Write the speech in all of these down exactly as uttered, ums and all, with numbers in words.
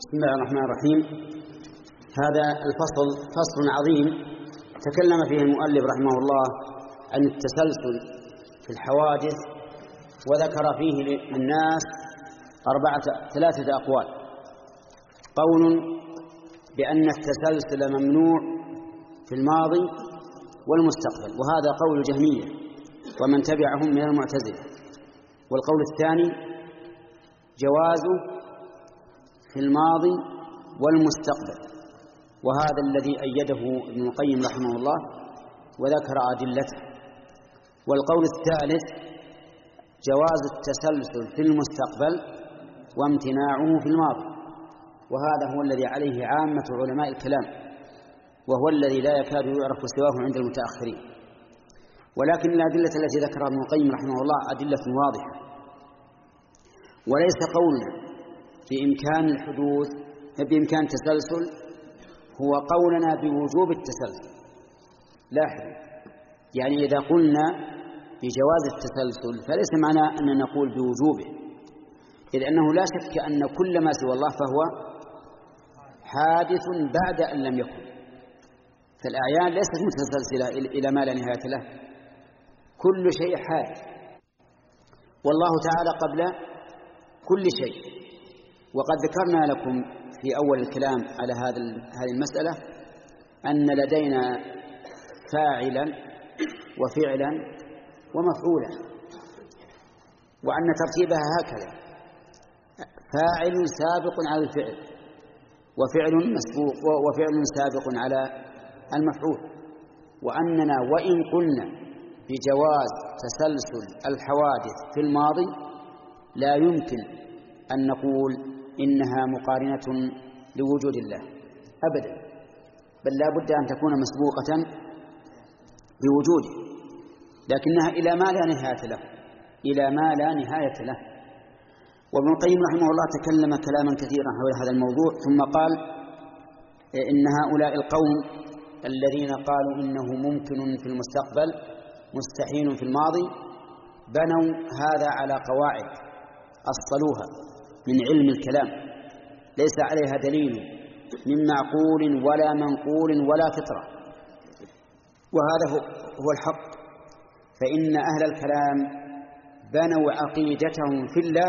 بسم الله الرحمن الرحيم. هذا الفصل فصل عظيم تكلم فيه المؤلف رحمه الله عن التسلسل في الحوادث، وذكر فيه للناس أربعة ثلاثة أقوال. قول بأن التسلسل ممنوع في الماضي والمستقبل، وهذا قول الجهمية ومن تبعهم من المعتزلة. والقول الثاني جوازه في الماضي والمستقبل، وهذا الذي أيده ابن القيم رحمه الله وذكر أدلته. والقول الثالث جواز التسلسل في المستقبل وامتناعه في الماضي، وهذا هو الذي عليه عامة علماء الكلام، وهو الذي لا يكاد يعرف سواه عند المتأخرين. ولكن الأدلة التي ذكرها ابن القيم رحمه الله أدلة واضحة، وليس قولنا بإمكان الحدوث بإمكان التسلسل هو قولنا بوجوب التسلسل. لاحظوا، يعني إذا قلنا بجواز التسلسل فليس معنى أن نقول بوجوبه، إذ أنه لا شك أن كل ما سوى الله فهو حادث بعد أن لم يكن، فالأعيان ليست متسلسلة إلى ما لا نهاية له، كل شيء حادث، والله تعالى قبل كل شيء. وقد ذكرنا لكم في أول الكلام على هذه المسألة أن لدينا فاعلا وفعلا ومفعولا، وأن ترتيبها هكذا: فاعل سابق على الفعل، وفعل مسبوق وفعل سابق على المفعول. وأننا وإن قلنا بجواز تسلسل الحوادث في الماضي لا يمكن أن نقول إنها مقارنة لوجود الله أبدا، بل لا بد أن تكون مسبوقة بوجوده، لكنها إلى ما لا نهاية له إلى ما لا نهاية له. وابن القيم رحمه الله تكلم كلاما كثيرا حول هذا الموضوع، ثم قال إن هؤلاء القوم الذين قالوا إنه ممكن في المستقبل مستحيل في الماضي بنوا هذا على قواعد أصلوها من علم الكلام ليس عليها دليل من معقول ولا منقول ولا فطرة، وهذا هو الحق. فإن أهل الكلام بنوا عقيدتهم في الله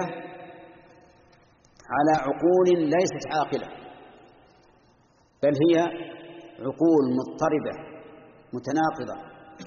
على عقول ليست عاقلة، بل هي عقول مضطربة متناقضة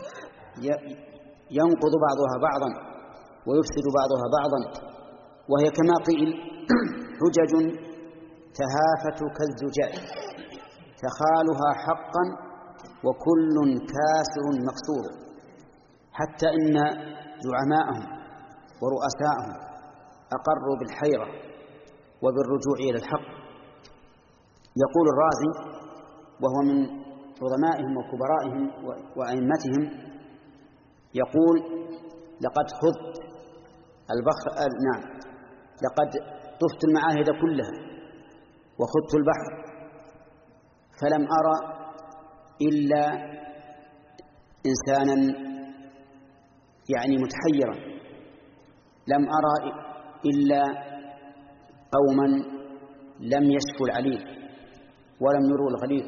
ينقض بعضها بعضا ويفسد بعضها بعضا، وهي كما قيل حجج تهافت كالزجاج تخالها حقا وكل كاسر مكسور، حتى إن زعماءهم ورؤساءهم أقروا بالحيرة وبالرجوع إلى الحق. يقول الرازي وهو من عظمائهم وكبرائهم وأئمتهم، يقول: لقد خذت البحر نعم لقد طفت المعاهد كلها وخذت البحر فلم أرى إلا إنسانا يعني متحيرا، لم أرى إلا قوما لم يشفوا العليل ولم يروا الغليل،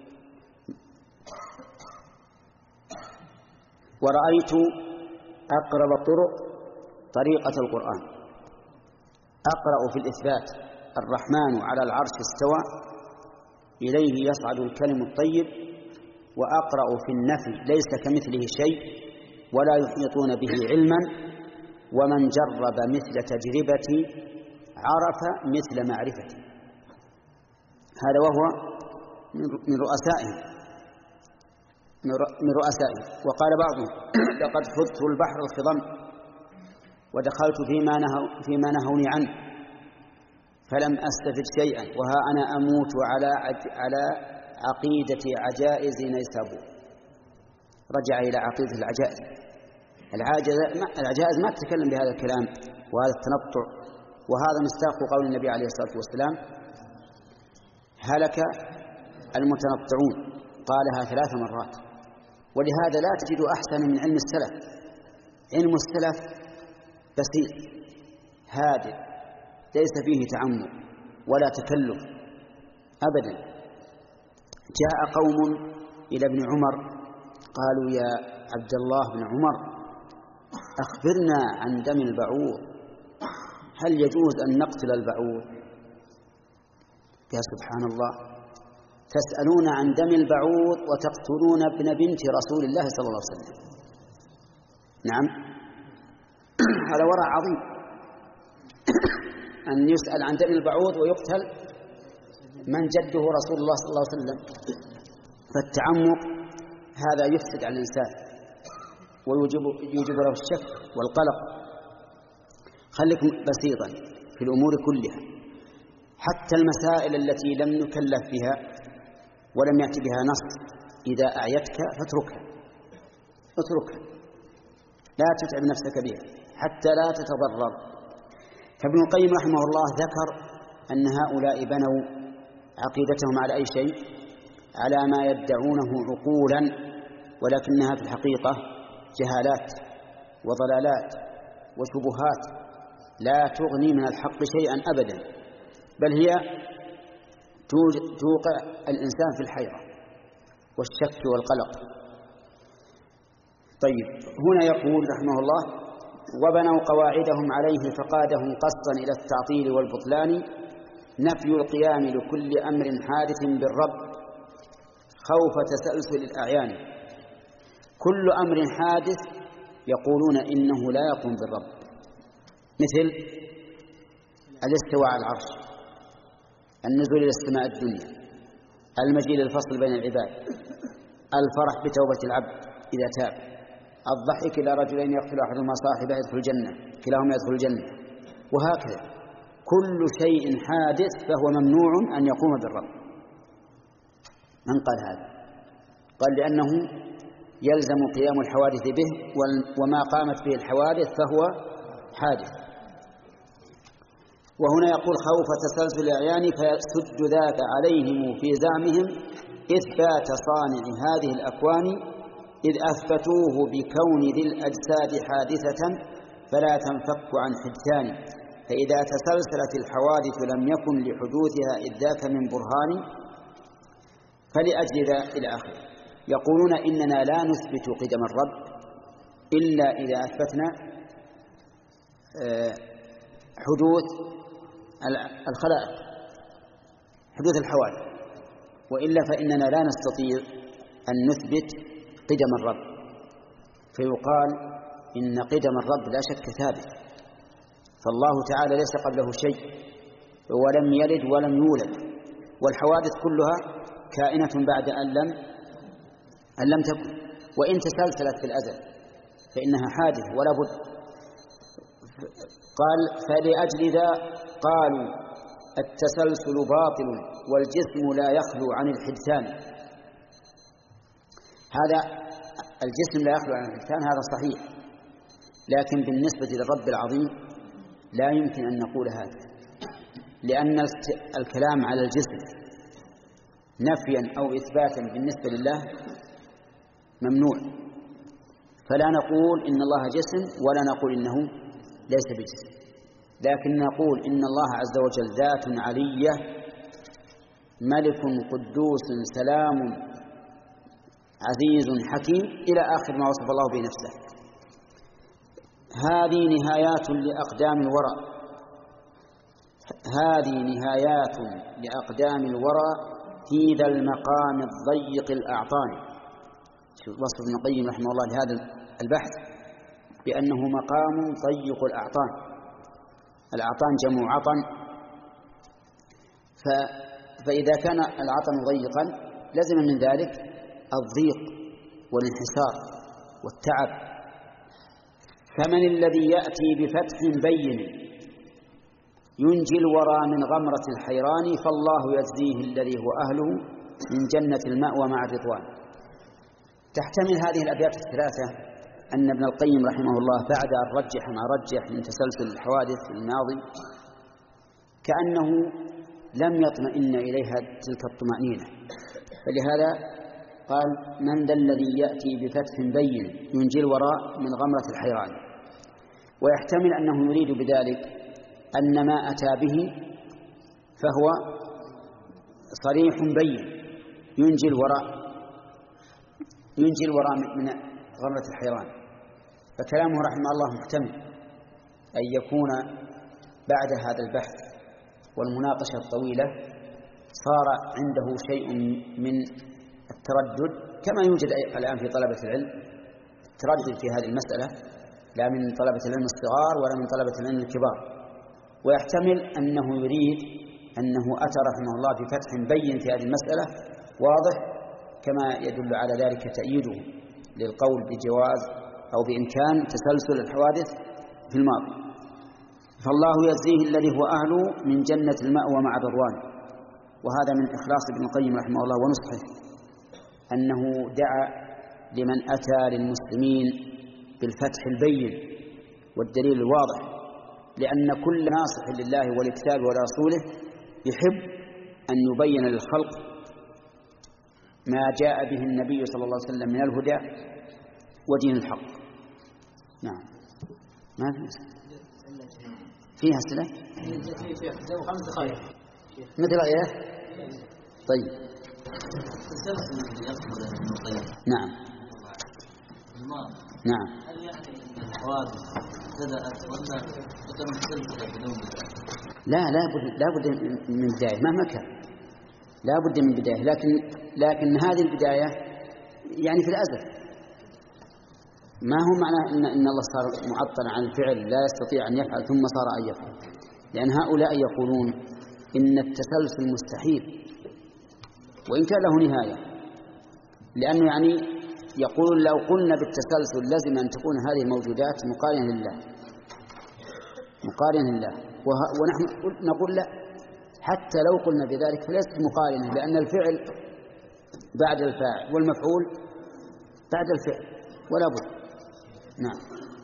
ورأيت أقرب الطرق طريقة القرآن، أقرأ في الإثبات: الرحمن على العرش استوى إليه يصعد الكلم الطيب، وأقرأ في النفي ليس كمثله شيء ولا يحيطون به علما، ومن جرب مثل تجربتي عرف مثل معرفتي. هذا وهو من رؤسائهم من رؤسائهم. وقال بعضهم: لقد خذت البحر الخضم ودخلت فيما نهوا فيما نهوني عنه فلم أستفد شيئا، وها أنا أموت على على عقيدة عجائز نيسابور. رجع إلى عقيدة العجائز. العجائز ما تتكلم بهذا الكلام وهذا التنطع، وهذا مصداق قول النبي عليه الصلاة والسلام: هلك المتنطعون، قالها ثلاث مرات. ولهذا لا تجد أحسن من علم السلف. علم السلف بسيط هادئ ليس فيه تعمق ولا تكلف أبدا. جاء قوم إلى ابن عمر قالوا يا عبد الله بن عمر أخبرنا عن دم البعوض، هل يجوز أن نقتل البعوض؟ يا سبحان الله، تسألون عن دم البعوض وتقتلون ابن بنت رسول الله صلى الله عليه وسلم. نعم، هذا ورع عظيم أن يسأل عن دم البعوض ويقتل من جده رسول الله صلى الله عليه وسلم. فالتعمق هذا يفسد على الإنسان ويوجب يوجب له الشك والقلق. خليكم بسيطا في الأمور كلها، حتى المسائل التي لم نكلف بها ولم يأتي بها نص، إذا أعيتك فاتركها اتركها، لا تتعب نفسك بها حتى لا تتضرر. فابن القيم رحمه الله ذكر أن هؤلاء بنوا عقيدتهم على أي شيء؟ على ما يدعونه عقولا، ولكنها في الحقيقة جهالات وضلالات وشبهات لا تغني من الحق شيئا أبدا، بل هي توقع الإنسان في الحيرة والشك والقلق. طيب، هنا يقول رحمه الله: وبنوا قواعدهم عليه فقادهم قصدا إلى التعطيل والبطلان، نفي القيام لكل أمر حادث بالرب خوف تسلسل الأعيان. كل أمر حادث يقولون إنه لا يقوم بالرب، مثل الاستواء على العرش، النزول إلى السماء الدنيا، المجيء للفصل بين العباد، الفرح بتوبة العبد إذا تاب، الضحك إلى رجلين يقتل أحدهما صاحبه يدخل الجنة، كلاهما يدخل الجنة، وهكذا. كل شيء حادث فهو ممنوع أن يقوم بالرب. من قال هذا؟ قال لأنه يلزم قيام الحوادث به، وما قامت به الحوادث فهو حادث. وهنا يقول: خوف تسلسل الأعيان فيسد ذاك عليهم في زعمهم إثبات صانع هذه الأكوان، إذ أثبتوه بكون ذي الأجساد حادثة فلا تنفك عن حدثان، فإذا تسلسلت الحوادث لم يكن لحدوثها إذ ذاك من برهان. فلأجل ذا إلى آخره. يقولون إننا لا نثبت قدم الرب إلا إذا أثبتنا حدوث الخلائق، حدوث الحوادث، وإلا فإننا لا نستطيع أن نثبت قدم الرب. فيقال إن قدم الرب لا شك ثابت، فالله تعالى ليس قبله شيء ولم يلد ولم يولد، والحوادث كلها كائنة بعد أن لم أن لم تكن، وإن تسلسلت في الأزل فإنها حادث ولا بد. قال: فلأجل ذا قالوا التسلسل باطل والجسم لا يخلو عن الحدثان. هذا الجسم لا يخلو عن الحدثان، هذا صحيح، لكن بالنسبة للرب العظيم لا يمكن أن نقول هذا، لأن الكلام على الجسم نفيا أو إثباتا بالنسبة لله ممنوع. فلا نقول إن الله جسم ولا نقول إنه ليس بجسم، لكن نقول إن الله عز وجل ذات علية، ملك قدوس سلام عزيز حكيم إلى آخر ما وصف الله به نفسه. هذه نهايات لأقدام الورى، هذه نهايات لأقدام الورى في ذا المقام الضيق الأعطان. وصف ابن القيم رحمه الله لهذا البحث بأنه مقام ضيق الأعطان. الأعطان جمع عطن، فإذا كان العطن ضيقا لزم من ذلك الضيق والانحسار والتعب. فمن الذي يأتي بفتح بين ينجي الورى من غمرة الحيران، فالله يجزيه الذي هو أهله من جنة المأوى مع الرضوان. تحتمل هذه الأبيات الثلاثة أن ابن القيم رحمه الله بعد أن رجح ما رجح من تسلسل الحوادث في الماضي كأنه لم يطمئن إليها تلك الطمأنينة، فلهذا قال: من ذا الذي يأتي بفتح بين ينجي الوراء من غمرة الحيران. ويحتمل أنه يريد بذلك أن ما أتى به فهو صريح بين ينجي الوراء ينجي الوراء من غرة الحيران. فكلامه رحمه الله محتمل أن يكون بعد هذا البحث والمناقشة الطويلة صار عنده شيء من التردد، كما يوجد الآن في طلبة العلم تردد في هذه المسألة، لا من طلبة العلم الصغار ولا من طلبة العلم الكبار. ويحتمل أنه يريد أنه أتى رحمه الله بفتح بين في هذه المسألة واضح، كما يدل على ذلك تأييده للقول بجواز أو بإمكان تسلسل الحوادث في الماضي. فالله يجزيه الذي هو أهله من جنة المأوى مع الرضوان. وهذا من إخلاص ابن القيم رحمه الله ونصحه، أنه دعا لمن أتى للمسلمين بالفتح البين والدليل الواضح، لأن كل ناصح لله والكتاب ورسوله يحب أن يبين للخلق ما جاء به النبي صلى الله عليه وسلم من الهدى ودين الحق. نعم. ما في فيها أسئلة؟ مثل غيره. طيب. نعم. نعم. هل يعني الحوادث بدأت ولا تكون سلسلة بدون بداية؟ لا لا بد لا بد من بداية مهما كان، لا بد من بداية، لكن لكن هذه البداية يعني في الأزل. ما هو معنى إن إن الله صار معطل عن الفعل لا يستطيع أن يفعل ثم صار أن يفعل، لأن هؤلاء يقولون إن التسلسل مستحيل وإن كان له نهاية، لأنه يعني يقول لو قلنا بالتسلسل لازم أن تكون هذه الموجودات مقارنة لله مقارنة لله، ونحن نقول لا، حتى لو قلنا بذلك فليست مقارنة، لأن الفعل بعد الفاعل والمفعول بعد الفعل ولا بد. نعم.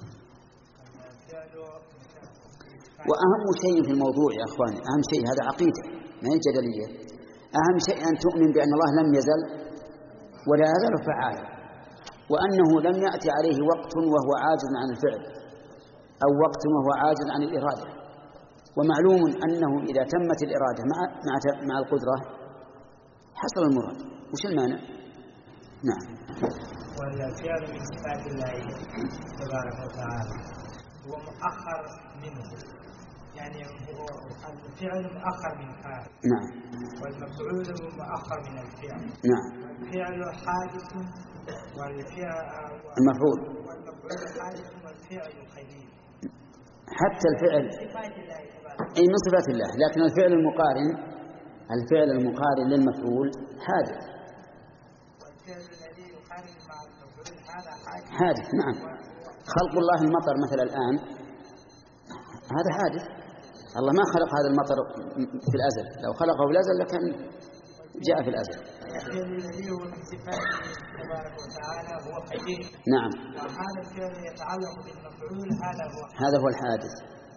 وأهم شيء في الموضوع يا أخواني، أهم شيء هذا عقيدة ما هي جدلية، أهم شيء أن تؤمن بأن الله لم يزل ولا يزال فعالا، وأنه لم يأتي عليه وقت وهو عاجز عن الفعل أو وقت وهو عاجز عن الإرادة. ومعلوم أنه إذا تمت الإرادة مع مع مع القدرة حصل المراد. وش المانع؟ نعم. والفعل من صفات الله تبارك وتعالى هو مؤخر منه، يعني هو الفعل مؤخر من فاعل. نعم. والمفعول مؤخر من الفعل. نعم. والفعل حادث والفعل المفعول والمفعول حادث والفعل قديم. حتى الفعل أي من صفات الله، لكن الفعل المقارن الفعل المقارن للمفعول حادث. والفعل الذي يقارن مع المفعول هذا حادث. حادث نعم. خلق الله المطر مثلا الآن هذا حادث، الله ما خلق هذا المطر في الأزل، لو خلقه في الأزل لكان جاء في الأزل. الفعل الذي هو من صفاته تبارك وتعالى هو قديم. نعم. وهذا الفعل يتعلق بالمفعول هذا هو هذا هو الحادث.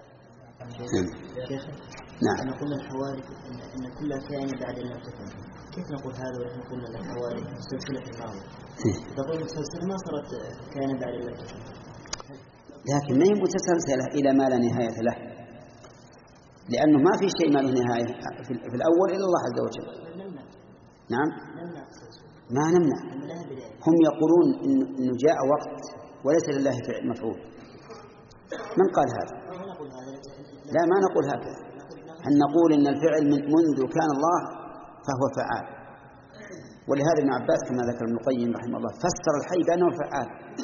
نعم. نقول الحوادث إن كلها كائنة بعد أن تكون، كيف نقول هذا ونحن قلنا الحوادث سلسلة في الماضي؟ تقول السلسلة ما صارت كائنة بعد أن تكون، لكن ما هي متسلسلة إلى ما لا نهاية له، لأنه ما في شيء ما له نهاية في الأول إلا الله عز وجل. نعم. ما نمنع. هم يقولون إنه جاء وقت وليس لله فعل مفعول. من قال هذا؟ لا ما نقول هكذا، أن نقول إن الفعل من منذ كان الله فهو فعال. ولهذا ابن عباس كما ذكر ابن القيم رحمه الله فسر الحي بأنه فعال،